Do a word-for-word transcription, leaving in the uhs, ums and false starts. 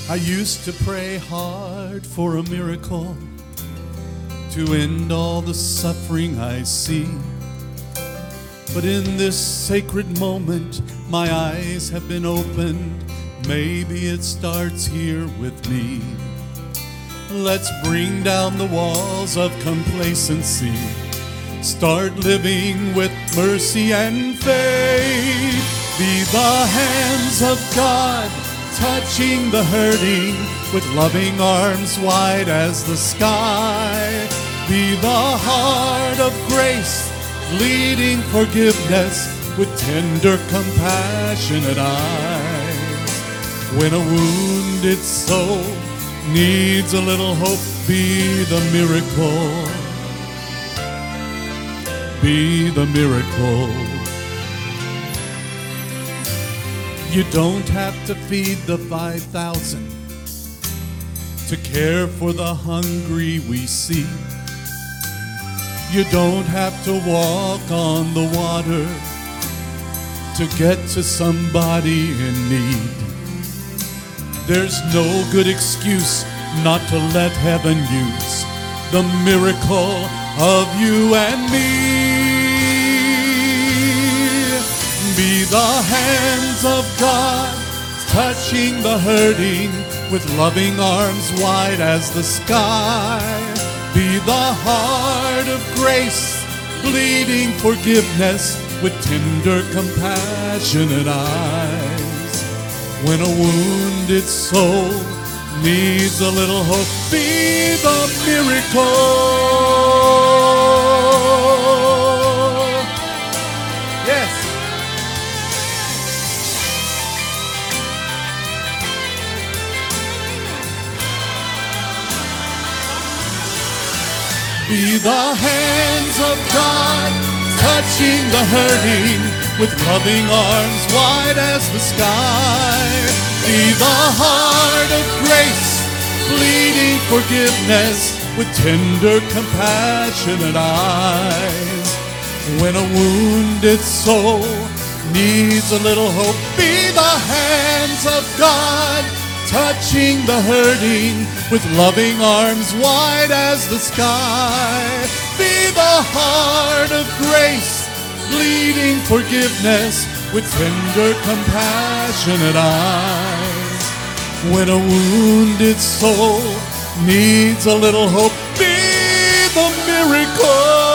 I used to pray hard for a miracle to end all the suffering I see. But in this sacred moment, my eyes have been opened. Maybe it starts here with me. Let's bring down the walls of complacency. Start living with mercy and faith. Be the hands of God touching the hurting with loving arms wide as the sky. Be the heart of grace leading forgiveness with tender, compassionate eyes. When a wounded soul needs a little hope, be the miracle. Be the miracle. You don't have to feed the five thousand to care for the hungry we see. You don't have to walk on the water to get to somebody in need. There's no good excuse not to let heaven use the miracle of you and me. Be the hands of God touching the hurting with loving arms wide as the sky. Be the heart of grace bleeding forgiveness with tender, compassionate eyes. When a wounded soul needs a little hope, be the miracle. Yes. Be the hands of God touching the hurting with loving arms wide as the sky. Be the heart of grace bleeding forgiveness with tender, compassionate eyes. When a wounded soul needs a little hope, be the hands of God touching the hurting with loving arms wide as the sky. Be the heart of grace bleeding forgiveness with tender, compassionate eyes. When a wounded soul needs a little hope, be the miracle.